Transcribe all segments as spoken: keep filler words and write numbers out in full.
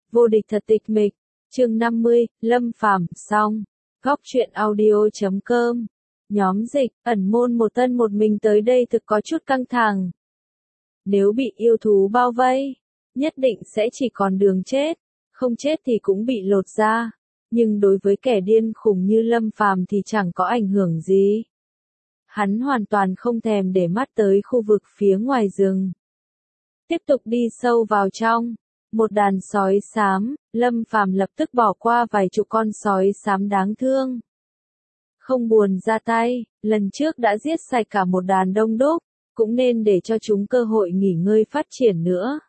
Vô địch thật tịch mịch, chương năm mươi, Lâm Phàm xong. Góc truyện audio chấm com. Nhóm dịch, ẩn môn một tân một mình tới đây thực có chút căng thẳng. Nếu bị yêu thú bao vây, nhất định sẽ chỉ còn đường chết, không chết thì cũng bị lột da. Nhưng đối với kẻ điên khùng như Lâm Phàm thì chẳng có ảnh hưởng gì. Hắn hoàn toàn không thèm để mắt tới khu vực phía ngoài rừng. Tiếp tục đi sâu vào trong. Một đàn sói xám, Lâm Phàm lập tức bỏ qua vài chục con sói xám đáng thương. Không buồn ra tay, lần trước đã giết sạch cả một đàn đông đúc, cũng nên để cho chúng cơ hội nghỉ ngơi phát triển nữa.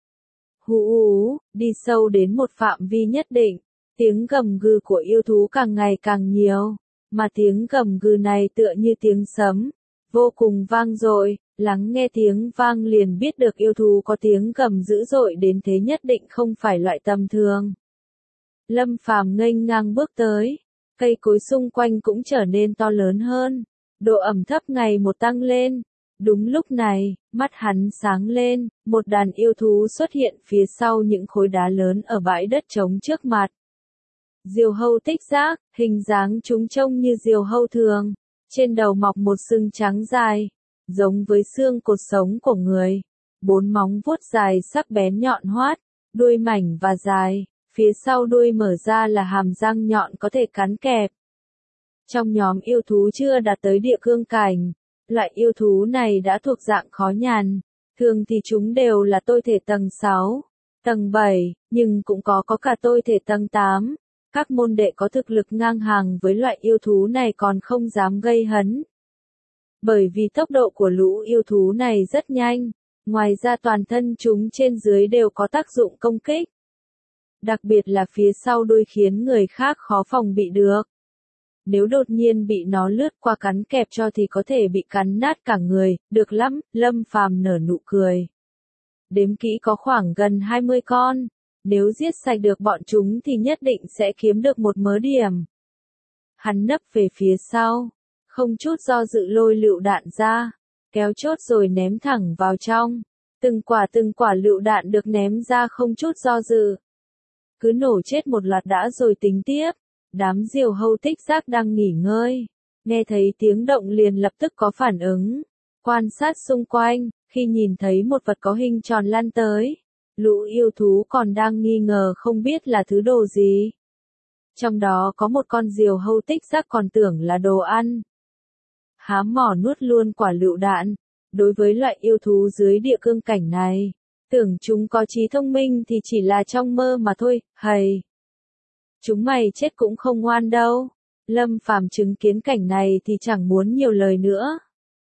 Hú hú, đi sâu đến một phạm vi nhất định, tiếng gầm gừ của yêu thú càng ngày càng nhiều, mà tiếng gầm gừ này tựa như tiếng sấm, vô cùng vang dội. Lắng nghe tiếng vang liền biết được yêu thú có tiếng gầm dữ dội đến thế nhất định không phải loại tầm thường. Lâm Phàm nghênh ngang bước tới, cây cối xung quanh cũng trở nên to lớn hơn, độ ẩm thấp ngày một tăng lên. Đúng lúc này, mắt hắn sáng lên, một đàn yêu thú xuất hiện phía sau những khối đá lớn ở bãi đất trống trước mặt. Diều hâu tích giác, hình dáng chúng trông như diều hâu thường, trên đầu mọc một sừng trắng dài, giống với xương cột sống của người, bốn móng vuốt dài sắc bén nhọn hoắt, đuôi mảnh và dài, phía sau đuôi mở ra là hàm răng nhọn có thể cắn kẹp. Trong nhóm yêu thú chưa đạt tới địa cương cảnh, loại yêu thú này đã thuộc dạng khó nhằn, thường thì chúng đều là tôi thể tầng sáu, tầng bảy, nhưng cũng có có cả tôi thể tầng tám. Các môn đệ có thực lực ngang hàng với loại yêu thú này còn không dám gây hấn. Bởi vì tốc độ của lũ yêu thú này rất nhanh, ngoài ra toàn thân chúng trên dưới đều có tác dụng công kích. Đặc biệt là phía sau đuôi khiến người khác khó phòng bị được. Nếu đột nhiên bị nó lướt qua cắn kẹp cho thì có thể bị cắn nát cả người, được lắm, Lâm Phàm nở nụ cười. Đếm kỹ có khoảng gần hai mươi con, nếu giết sạch được bọn chúng thì nhất định sẽ kiếm được một mớ điểm. Hắn nấp về phía sau. Không chút do dự lôi lựu đạn ra, kéo chốt rồi ném thẳng vào trong. Từng quả từng quả lựu đạn được ném ra không chút do dự. Cứ nổ chết một loạt đã rồi tính tiếp. Đám diều hâu tích giác đang nghỉ ngơi, nghe thấy tiếng động liền lập tức có phản ứng. Quan sát xung quanh, khi nhìn thấy một vật có hình tròn lăn tới, lũ yêu thú còn đang nghi ngờ không biết là thứ đồ gì. Trong đó có một con diều hâu tích giác còn tưởng là đồ ăn. Há mỏ nuốt luôn quả lựu đạn. Đối với loại yêu thú dưới địa cương cảnh này, tưởng chúng có trí thông minh thì chỉ là trong mơ mà thôi, hầy. Chúng mày chết cũng không ngoan đâu. Lâm Phàm chứng kiến cảnh này thì chẳng muốn nhiều lời nữa.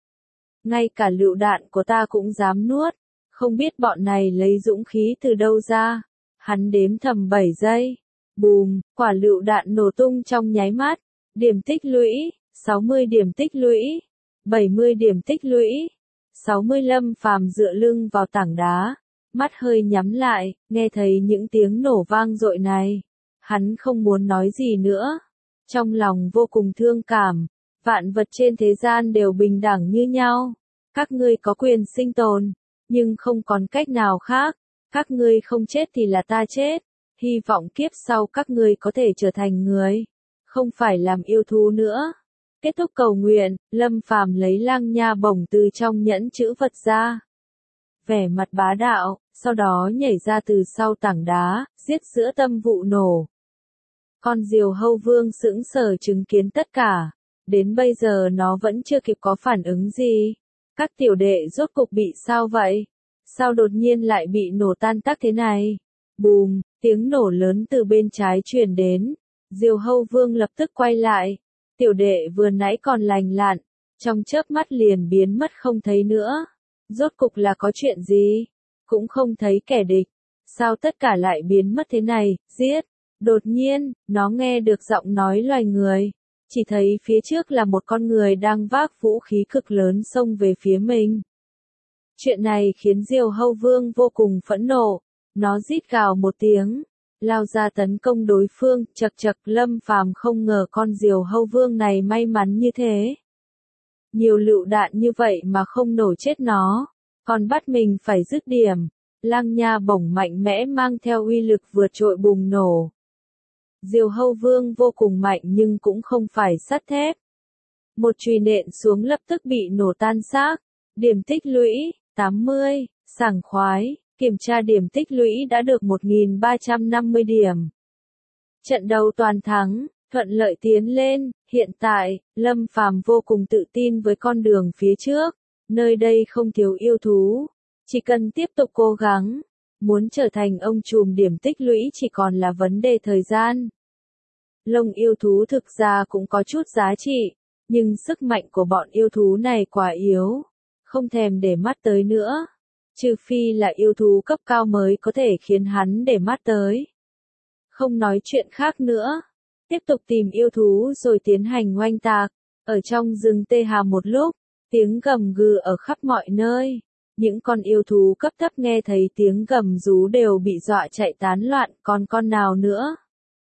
Ngay cả lựu đạn của ta cũng dám nuốt, không biết bọn này lấy dũng khí từ đâu ra. Hắn đếm thầm bảy giây. Bùm, quả lựu đạn nổ tung trong nháy mắt. Điểm tích lũy. sáu mươi điểm tích lũy, bảy mươi điểm tích lũy, sáu mươi. Lâm Phàm dựa lưng vào tảng đá, mắt hơi nhắm lại, nghe thấy những tiếng nổ vang dội này. Hắn không muốn nói gì nữa, trong lòng vô cùng thương cảm, vạn vật trên thế gian đều bình đẳng như nhau. Các ngươi có quyền sinh tồn, nhưng không còn cách nào khác, các ngươi không chết thì là ta chết, hy vọng kiếp sau các ngươi có thể trở thành người, không phải làm yêu thú nữa. Kết thúc cầu nguyện, Lâm Phàm lấy lang nha bổng từ trong nhẫn chữ vật ra. Vẻ mặt bá đạo, sau đó nhảy ra từ sau tảng đá, giết giữa tâm vụ nổ. Con diều hâu vương sững sờ chứng kiến tất cả. Đến bây giờ nó vẫn chưa kịp có phản ứng gì. Các tiểu đệ rốt cục bị sao vậy? Sao đột nhiên lại bị nổ tan tác thế này? Bùm, tiếng nổ lớn từ bên trái truyền đến. Diều hâu vương lập tức quay lại. Tiểu đệ vừa nãy còn lành lặn, trong chớp mắt liền biến mất không thấy nữa. Rốt cục là có chuyện gì? Cũng không thấy kẻ địch. Sao tất cả lại biến mất thế này? Giết! Đột nhiên, nó nghe được giọng nói loài người. Chỉ thấy phía trước là một con người đang vác vũ khí cực lớn xông về phía mình. Chuyện này khiến diều hâu vương vô cùng phẫn nộ. Nó rít gào một tiếng, lao ra tấn công đối phương. Chật chật, Lâm Phàm không ngờ con diều hâu vương này may mắn như thế. Nhiều lựu đạn như vậy mà không nổ chết nó, còn bắt mình phải dứt điểm. Lang nha bổng mạnh mẽ mang theo uy lực vượt trội bùng nổ. Diều Hâu Vương vô cùng mạnh nhưng cũng không phải sắt thép. Một chùy nện xuống lập tức bị nổ tan xác. Điểm tích lũy, tám mươi, sảng khoái, kiểm tra điểm tích lũy đã được một nghìn ba trăm năm mươi điểm. Trận đấu toàn thắng, thuận lợi tiến lên, hiện tại, Lâm Phàm vô cùng tự tin với con đường phía trước, nơi đây không thiếu yêu thú, chỉ cần tiếp tục cố gắng, muốn trở thành ông trùm điểm tích lũy chỉ còn là vấn đề thời gian. Lông yêu thú thực ra cũng có chút giá trị, nhưng sức mạnh của bọn yêu thú này quá yếu, không thèm để mắt tới nữa, trừ phi là yêu thú cấp cao mới có thể khiến hắn để mắt tới. Không nói chuyện khác nữa, tiếp tục tìm yêu thú rồi tiến hành oanh tạc, ở trong rừng Tê Hà một lúc, tiếng gầm gừ ở khắp mọi nơi, những con yêu thú cấp thấp nghe thấy tiếng gầm rú đều bị dọa chạy tán loạn, còn con nào nữa.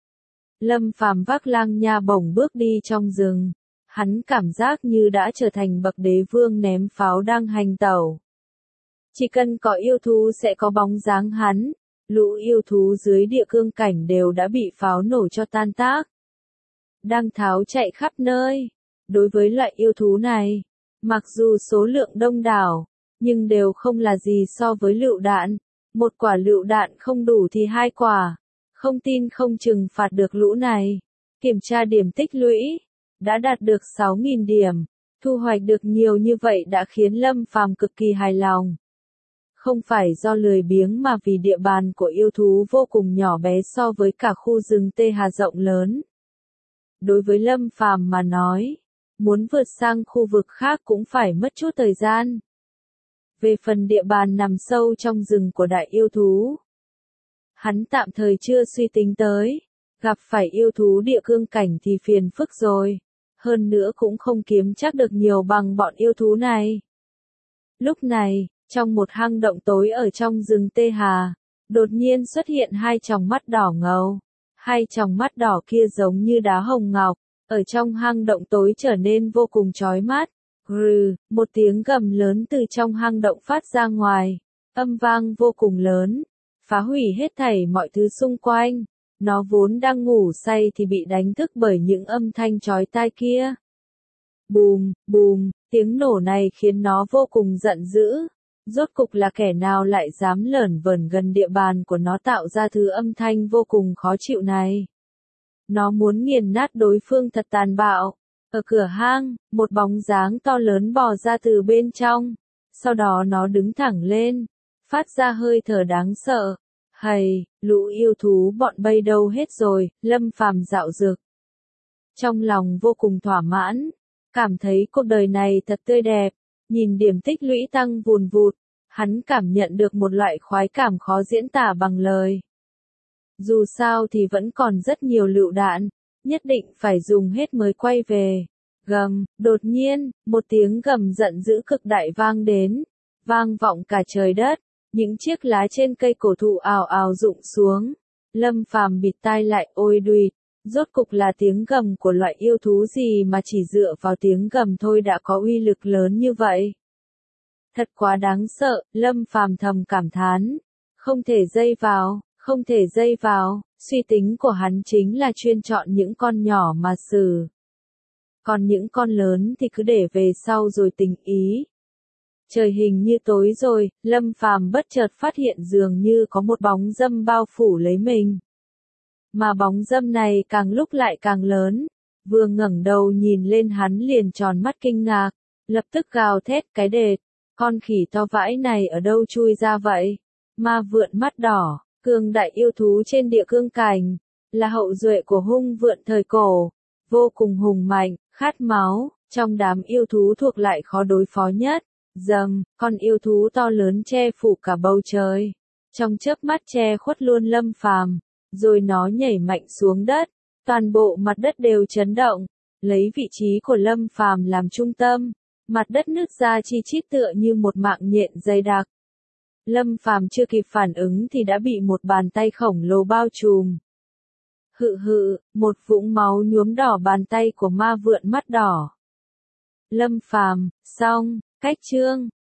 Lâm Phàm vác Lang nha bổng bước đi trong rừng, hắn cảm giác như đã trở thành bậc đế vương ném pháo đang hành tẩu. Chỉ cần có yêu thú sẽ có bóng dáng hắn, lũ yêu thú dưới địa cương cảnh đều đã bị pháo nổ cho tan tác. Đang tháo chạy khắp nơi. Đối với loại yêu thú này, mặc dù số lượng đông đảo, nhưng đều không là gì so với lựu đạn. Một quả lựu đạn không đủ thì hai quả. Không tin không trừng phạt được lũ này. Kiểm tra điểm tích lũy, đã đạt được sáu nghìn điểm. Thu hoạch được nhiều như vậy đã khiến Lâm Phàm cực kỳ hài lòng. Không phải do lười biếng mà vì địa bàn của yêu thú vô cùng nhỏ bé so với cả khu rừng Tê Hà rộng lớn. Đối với Lâm Phàm mà nói, muốn vượt sang khu vực khác cũng phải mất chút thời gian. Về phần địa bàn nằm sâu trong rừng của đại yêu thú, hắn tạm thời chưa suy tính tới, gặp phải yêu thú địa cương cảnh thì phiền phức rồi, hơn nữa cũng không kiếm chắc được nhiều bằng bọn yêu thú này. Lúc này, trong một hang động tối ở trong rừng Tê Hà, đột nhiên xuất hiện hai tròng mắt đỏ ngầu. Hai tròng mắt đỏ kia giống như đá hồng ngọc, ở trong hang động tối trở nên vô cùng chói mắt. Rừ, một tiếng gầm lớn từ trong hang động phát ra ngoài, âm vang vô cùng lớn, phá hủy hết thảy mọi thứ xung quanh. Nó vốn đang ngủ say thì bị đánh thức bởi những âm thanh chói tai kia. Bùm, bùm, tiếng nổ này khiến nó vô cùng giận dữ. Rốt cục là kẻ nào lại dám lởn vởn gần địa bàn của nó tạo ra thứ âm thanh vô cùng khó chịu này. Nó muốn nghiền nát đối phương thật tàn bạo. Ở cửa hang, một bóng dáng to lớn bò ra từ bên trong. Sau đó nó đứng thẳng lên, phát ra hơi thở đáng sợ. Hầy, lũ yêu thú bọn bay đâu hết rồi, Lâm Phàm dạo dực. Trong lòng vô cùng thỏa mãn, cảm thấy cuộc đời này thật tươi đẹp. Nhìn điểm tích lũy tăng vùn vụt, hắn cảm nhận được một loại khoái cảm khó diễn tả bằng lời. Dù sao thì vẫn còn rất nhiều lựu đạn, nhất định phải dùng hết mới quay về. Gầm, đột nhiên, một tiếng gầm giận dữ cực đại vang đến, vang vọng cả trời đất, những chiếc lá trên cây cổ thụ ào ào rụng xuống. Lâm Phàm bịt tai lại, ôi đùi, rốt cục là tiếng gầm của loại yêu thú gì mà chỉ dựa vào tiếng gầm thôi đã có uy lực lớn như vậy. Thật quá đáng sợ, Lâm Phàm thầm cảm thán. Không thể dây vào, không thể dây vào, suy tính của hắn chính là chuyên chọn những con nhỏ mà xử. Còn những con lớn thì cứ để về sau rồi tình ý. Trời hình như tối rồi, Lâm Phàm bất chợt phát hiện dường như có một bóng dâm bao phủ lấy mình. Mà bóng dâm này càng lúc lại càng lớn, vừa ngẩng đầu nhìn lên hắn liền tròn mắt kinh ngạc, lập tức gào thét cái đệt, con khỉ to vãi này ở đâu chui ra vậy? Ma vượn mắt đỏ, cường đại yêu thú trên địa cương cảnh, là hậu duệ của hung vượn thời cổ, vô cùng hùng mạnh, khát máu, trong đám yêu thú thuộc lại khó đối phó nhất. Dầm, con yêu thú to lớn che phủ cả bầu trời, trong chớp mắt che khuất luôn Lâm Phàm, rồi nó nhảy mạnh xuống đất, toàn bộ mặt đất đều chấn động, lấy vị trí của Lâm Phàm làm trung tâm, mặt đất nứt ra chi chít tựa như một mạng nhện dày đặc. Lâm Phàm chưa kịp phản ứng thì đã bị một bàn tay khổng lồ bao trùm. Hự hự, một vũng máu nhuốm đỏ bàn tay của ma vượn mắt đỏ. Lâm Phàm, xong, cách chương.